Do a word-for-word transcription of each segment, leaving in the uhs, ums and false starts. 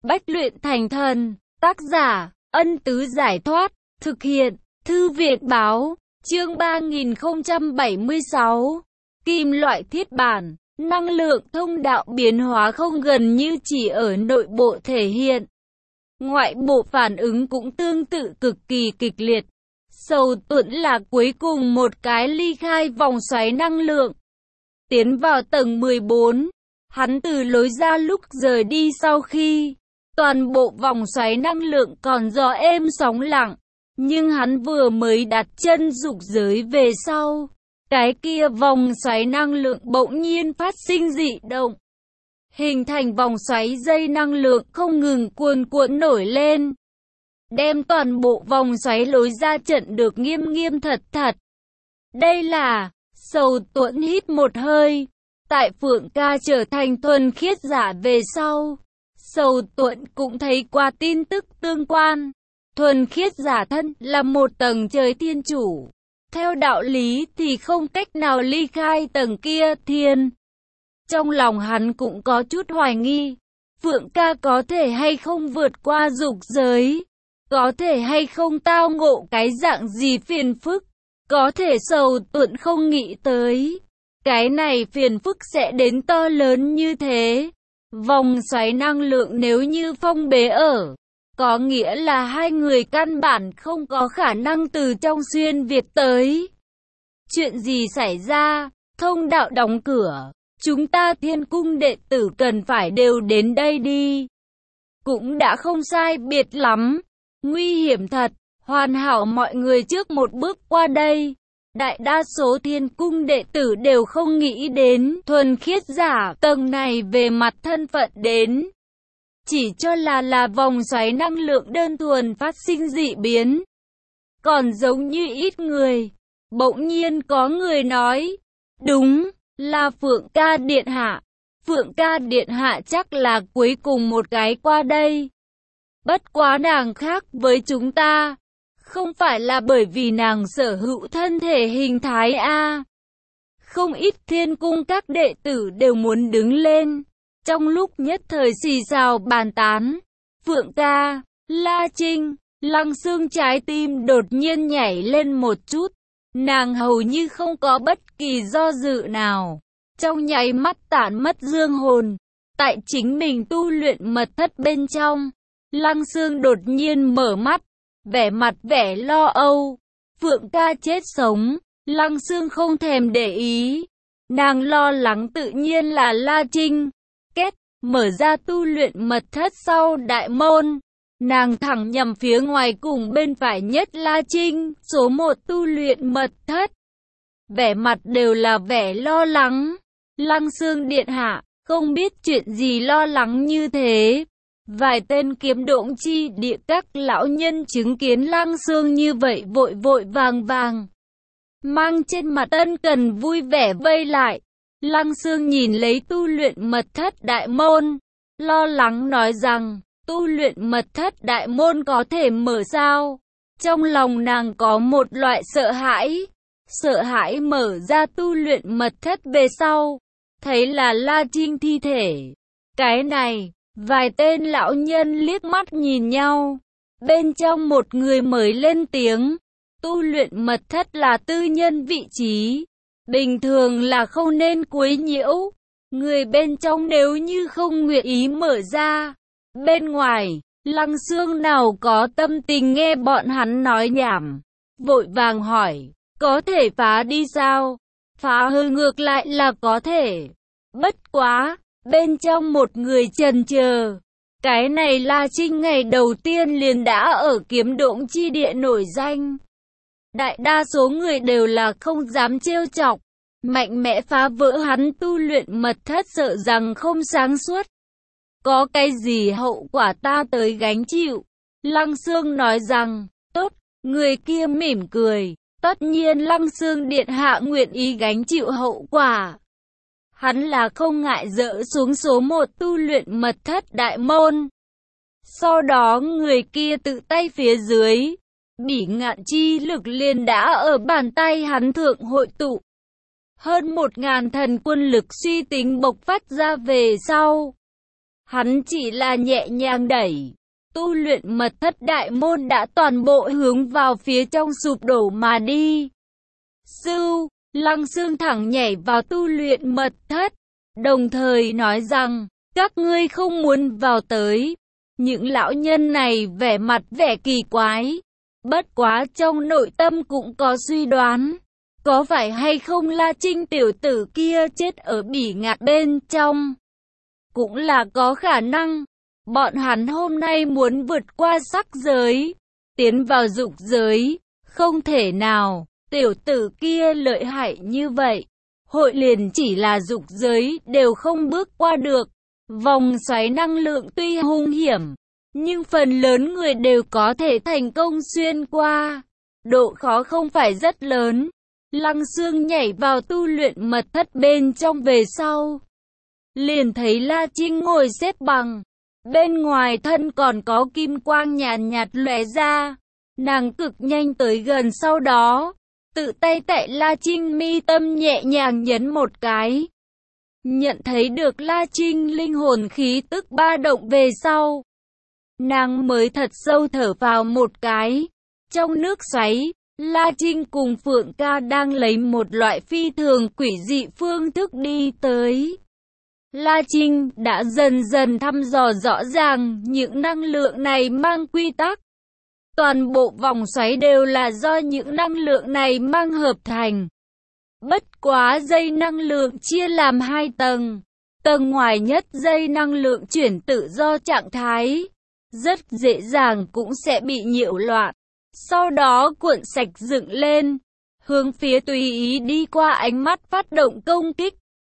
Bách luyện thành thần, tác giả, Ân Tứ Giải Thoát, thực hiện, Thư Viện Báo, chương ba nghìn không trăm bảy mươi sáu. Kim loại thiết bản, năng lượng thông đạo biến hóa không gần như chỉ ở nội bộ thể hiện. Ngoại bộ phản ứng cũng tương tự cực kỳ kịch liệt. Sầu Tuẫn là cuối cùng một cái ly khai vòng xoáy năng lượng. Tiến vào tầng mười bốn, hắn từ lối ra lúc rời đi sau khi toàn bộ vòng xoáy năng lượng còn gió êm sóng lặng. Nhưng hắn vừa mới đặt chân dục giới về sau, cái kia vòng xoáy năng lượng bỗng nhiên phát sinh dị động. Hình thành vòng xoáy dây năng lượng không ngừng cuồn cuộn nổi lên, đem toàn bộ vòng xoáy lối ra trận được nghiêm nghiêm thật thật. Đây là, Sầu Tuẫn hít một hơi. Tại Phượng Ca trở thành thuần khiết giả về sau, Sầu Tuẫn cũng thấy qua tin tức tương quan. Thuần khiết giả thân là một tầng trời thiên chủ. Theo đạo lý thì không cách nào ly khai tầng kia thiên. Trong lòng hắn cũng có chút hoài nghi. Phượng Ca có thể hay không vượt qua dục giới? Có thể hay không tao ngộ cái dạng gì phiền phức? Có thể Sầu Tuẫn không nghĩ tới. Cái này phiền phức sẽ đến to lớn như thế. Vòng xoáy năng lượng nếu như phong bế ở, có nghĩa là hai người căn bản không có khả năng từ trong xuyên Việt tới. Chuyện gì xảy ra? Thông đạo đóng cửa. Chúng ta Thiên Cung đệ tử cần phải đều đến đây đi. Cũng đã không sai biệt lắm. Nguy hiểm thật. Hoàn hảo mọi người trước một bước qua đây. Đại đa số Thiên Cung đệ tử đều không nghĩ đến thuần khiết giả tầng này về mặt thân phận đến. Chỉ cho là là vòng xoáy năng lượng đơn thuần phát sinh dị biến. Còn giống như ít người, bỗng nhiên có người nói, đúng, là Phượng Ca Điện Hạ. Phượng Ca Điện Hạ chắc là cuối cùng một cái qua đây. Bất quá nàng khác với chúng ta. Không phải là bởi vì nàng sở hữu thân thể hình thái A. Không ít Thiên Cung các đệ tử đều muốn đứng lên. Trong lúc nhất thời xì xào bàn tán, Phượng Ca, La Trinh, Lăng Xương trái tim đột nhiên nhảy lên một chút. Nàng hầu như không có bất kỳ do dự nào. Trong nháy mắt tản mất dương hồn. Tại chính mình tu luyện mật thất bên trong, Lăng Xương đột nhiên mở mắt. Vẻ mặt vẻ lo âu. Phượng Ca chết sống, Lăng Xương không thèm để ý. Nàng lo lắng tự nhiên là La Trinh. Kết, mở ra tu luyện mật thất sau đại môn. Nàng thẳng nhằm phía ngoài cùng bên phải nhất La Trinh, số một tu luyện mật thất. Vẻ mặt đều là vẻ lo lắng. Lăng Xương điện hạ, không biết chuyện gì lo lắng như thế. Vài tên kiếm độn chi địa các lão nhân chứng kiến Lăng Xương như vậy vội vội vàng vàng, mang trên mặt ân cần vui vẻ vây lại. Lăng Xương nhìn lấy tu luyện mật thất đại môn, lo lắng nói rằng, tu luyện mật thất đại môn có thể mở sao? Trong lòng nàng có một loại sợ hãi, sợ hãi mở ra tu luyện mật thất về sau, thấy là La Trinh thi thể. Cái này, vài tên lão nhân liếc mắt nhìn nhau. Bên trong một người mới lên tiếng, tu luyện mật thất là tư nhân vị trí, bình thường là không nên quấy nhiễu. Người bên trong nếu như không nguyện ý mở ra, bên ngoài, Lăng Xương nào có tâm tình nghe bọn hắn nói nhảm. Vội vàng hỏi, có thể phá đi sao? Phá hư ngược lại là có thể. Bất quá, bên trong một người chần chờ. Cái này La Trinh ngày đầu tiên liền đã ở kiếm độn chi địa nổi danh. Đại đa số người đều là không dám trêu chọc, mạnh mẽ phá vỡ hắn tu luyện mật thất sợ rằng không sáng suốt. Có cái gì hậu quả ta tới gánh chịu. Lăng Xương nói rằng, tốt, người kia mỉm cười. Tất nhiên Lăng Xương điện hạ nguyện ý gánh chịu hậu quả. Hắn là không ngại dỡ xuống số một tu luyện mật thất đại môn. Sau đó người kia tự tay phía dưới, bỉ ngạn chi lực liền đã ở bàn tay hắn thượng hội tụ. Hơn một ngàn thần quân lực suy tính bộc phát ra về sau. Hắn chỉ là nhẹ nhàng đẩy. Tu luyện mật thất đại môn đã toàn bộ hướng vào phía trong sụp đổ mà đi. Sưu, Lăng Xương thẳng nhảy vào tu luyện mật thất, đồng thời nói rằng, các ngươi không muốn vào tới. Những lão nhân này vẻ mặt vẻ kỳ quái, bất quá trong nội tâm cũng có suy đoán, có phải hay không La Trinh tiểu tử kia chết ở bỉ ngạn bên trong. Cũng là có khả năng, bọn hắn hôm nay muốn vượt qua sắc giới, tiến vào dục giới, không thể nào, tiểu tử kia lợi hại như vậy, hội liền chỉ là dục giới đều không bước qua được. Vòng xoáy năng lượng tuy hung hiểm, nhưng phần lớn người đều có thể thành công xuyên qua, độ khó không phải rất lớn. Lăng Xương nhảy vào tu luyện mật thất bên trong về sau, liền thấy La Trinh ngồi xếp bằng, bên ngoài thân còn có kim quang nhàn nhạt lóe ra. Nàng cực nhanh tới gần, sau đó tự tay tại La Trinh mi tâm nhẹ nhàng nhấn một cái. Nhận thấy được La Trinh linh hồn khí tức ba động về sau, nàng mới thật sâu thở vào một cái. Trong nước xoáy, La Trinh cùng Phượng Ca đang lấy một loại phi thường quỷ dị phương thức đi tới. La Trinh đã dần dần thăm dò rõ ràng những năng lượng này mang quy tắc. Toàn bộ vòng xoáy đều là do những năng lượng này mang hợp thành. Bất quá dây năng lượng chia làm hai tầng. Tầng ngoài nhất dây năng lượng chuyển tự do trạng thái, rất dễ dàng cũng sẽ bị nhiễu loạn. Sau đó cuộn sạch dựng lên, hướng phía tùy ý đi qua ánh mắt phát động công kích.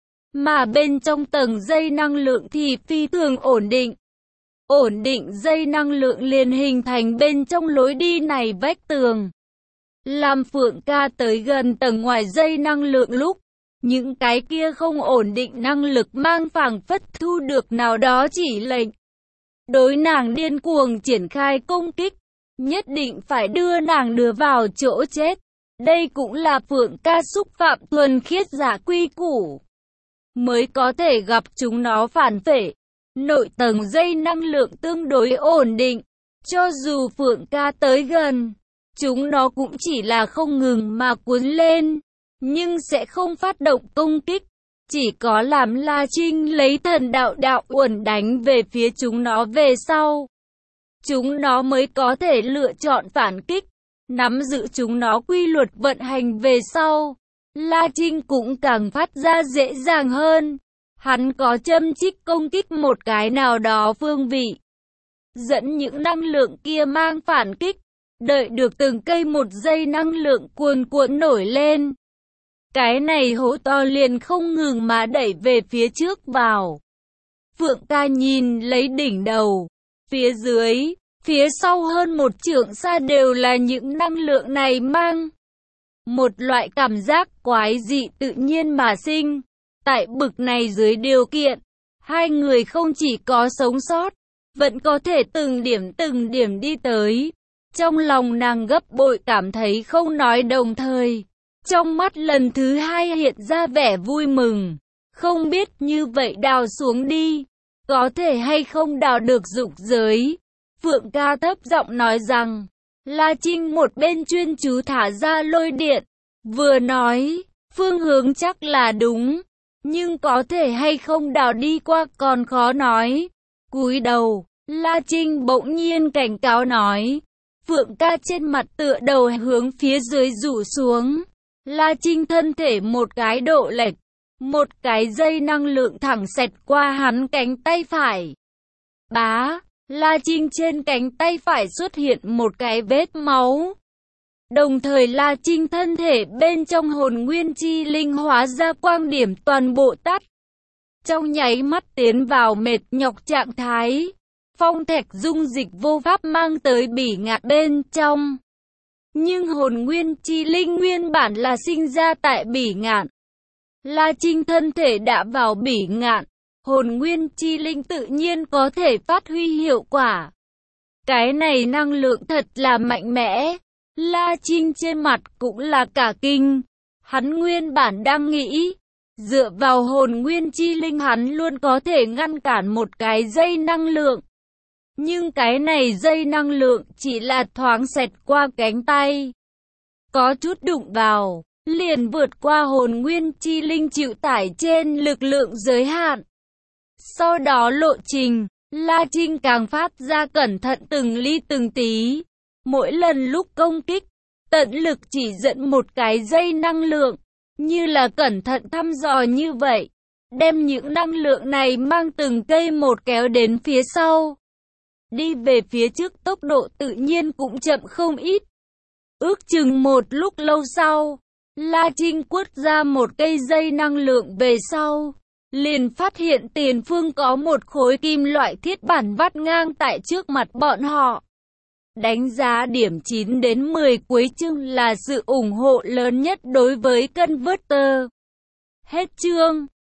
Mà bên trong tầng dây năng lượng thì phi thường ổn định. Ổn định dây năng lượng liền hình thành bên trong lối đi này vách tường. Làm Phượng Ca tới gần tầng ngoài dây năng lượng lúc, những cái kia không ổn định năng lực mang phảng phất thu được nào đó chỉ lệnh. Đối nàng điên cuồng triển khai công kích, nhất định phải đưa nàng đưa vào chỗ chết. Đây cũng là Phượng Ca xúc phạm thuần khiết giả quy củ, mới có thể gặp chúng nó phản phệ. Nội tầng dây năng lượng tương đối ổn định, cho dù Phượng Ca tới gần, chúng nó cũng chỉ là không ngừng mà cuốn lên, nhưng sẽ không phát động công kích. Chỉ có làm La Trinh lấy thần đạo đạo uẩn đánh về phía chúng nó về sau, chúng nó mới có thể lựa chọn phản kích. Nắm giữ chúng nó quy luật vận hành về sau, La Trinh cũng càng phát ra dễ dàng hơn. Hắn có châm chích công kích một cái nào đó phương vị, dẫn những năng lượng kia mang phản kích, đợi được từng cây một dây năng lượng cuồn cuộn nổi lên. Cái này hố to liền không ngừng mà đẩy về phía trước vào. Phượng Ca nhìn lấy đỉnh đầu, phía dưới, phía sau hơn một trượng xa đều là những năng lượng này mang. Một loại cảm giác quái dị tự nhiên mà sinh. Tại bực này dưới điều kiện, hai người không chỉ có sống sót, vẫn có thể từng điểm từng điểm đi tới. Trong lòng nàng gấp bội cảm thấy không nói, đồng thời trong mắt lần thứ hai hiện ra vẻ vui mừng. Không biết như vậy đào xuống đi, có thể hay không đào được dục giới. Phượng Ca thấp giọng nói rằng, La Trinh một bên chuyên chú thả ra lôi điện, vừa nói, phương hướng chắc là đúng, nhưng có thể hay không đào đi qua còn khó nói. Cúi đầu, La Trinh bỗng nhiên cảnh cáo nói. Phượng Ca trên mặt tựa đầu hướng phía dưới rủ xuống. La Trinh thân thể một cái độ lệch, một cái dây năng lượng thẳng xẹt qua hắn cánh tay phải. Bá, La Trinh trên cánh tay phải xuất hiện một cái vết máu. Đồng thời La Trinh thân thể bên trong hồn nguyên chi linh hóa ra quang điểm toàn bộ tắt. Trong nháy mắt tiến vào mệt nhọc trạng thái. Phong thạch dung dịch vô pháp mang tới bỉ ngạn bên trong. Nhưng hồn nguyên chi linh nguyên bản là sinh ra tại bỉ ngạn. La Trinh thân thể đã vào bỉ ngạn, hồn nguyên chi linh tự nhiên có thể phát huy hiệu quả. Cái này năng lượng thật là mạnh mẽ. La Trinh trên mặt cũng là cả kinh. Hắn nguyên bản đang nghĩ, Dựa vào hồn nguyên chi linh hắn luôn có thể ngăn cản một cái dây năng lượng. Nhưng cái này dây năng lượng chỉ là thoáng xẹt qua cánh tay. Có chút đụng vào, liền vượt qua hồn nguyên chi linh chịu tải trên lực lượng giới hạn. Sau đó lộ trình, La Trinh càng phát ra cẩn thận từng ly từng tí. Mỗi lần lúc công kích, tận lực chỉ dẫn một cái dây năng lượng, như là cẩn thận thăm dò như vậy. Đem những năng lượng này mang từng cây một kéo đến phía sau. Đi về phía trước tốc độ tự nhiên cũng chậm không ít. Ước chừng một lúc lâu sau, La Trinh quất ra một cây dây năng lượng về sau. Liền phát hiện tiền phương có một khối kim loại thiết bản vắt ngang tại trước mặt bọn họ. Đánh giá điểm chín đến mười cuối chương là sự ủng hộ lớn nhất đối với Converter. Hết chương.